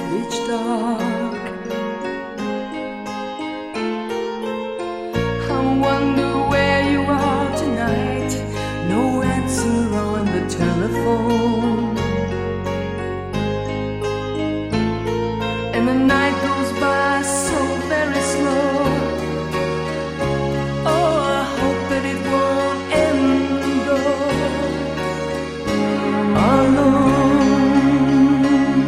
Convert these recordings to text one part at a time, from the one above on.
pitch dark. I wonder where you are tonight. No answer on the telephone, and the night goes by so very slow. Oh, I hope that it won't end though. Alone.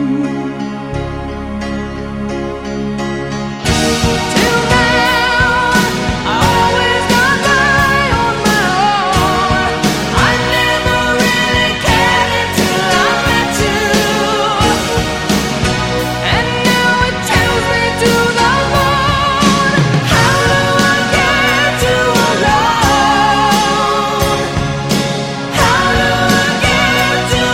Till now, I always got by on my own. I never really cared until I met you, and now it tells me to the moon. How do I get you alone? How do I get you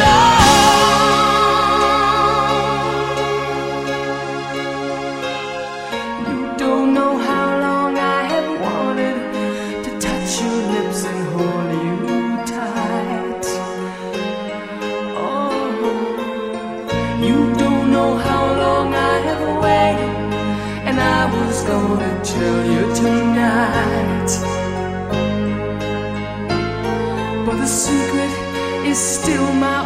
alone? You don't know how long I have wanted to touch your lips and hold you tight. Oh, you don't know how long I have waited, and I was gonna tell you tonight. But the secret is still mine.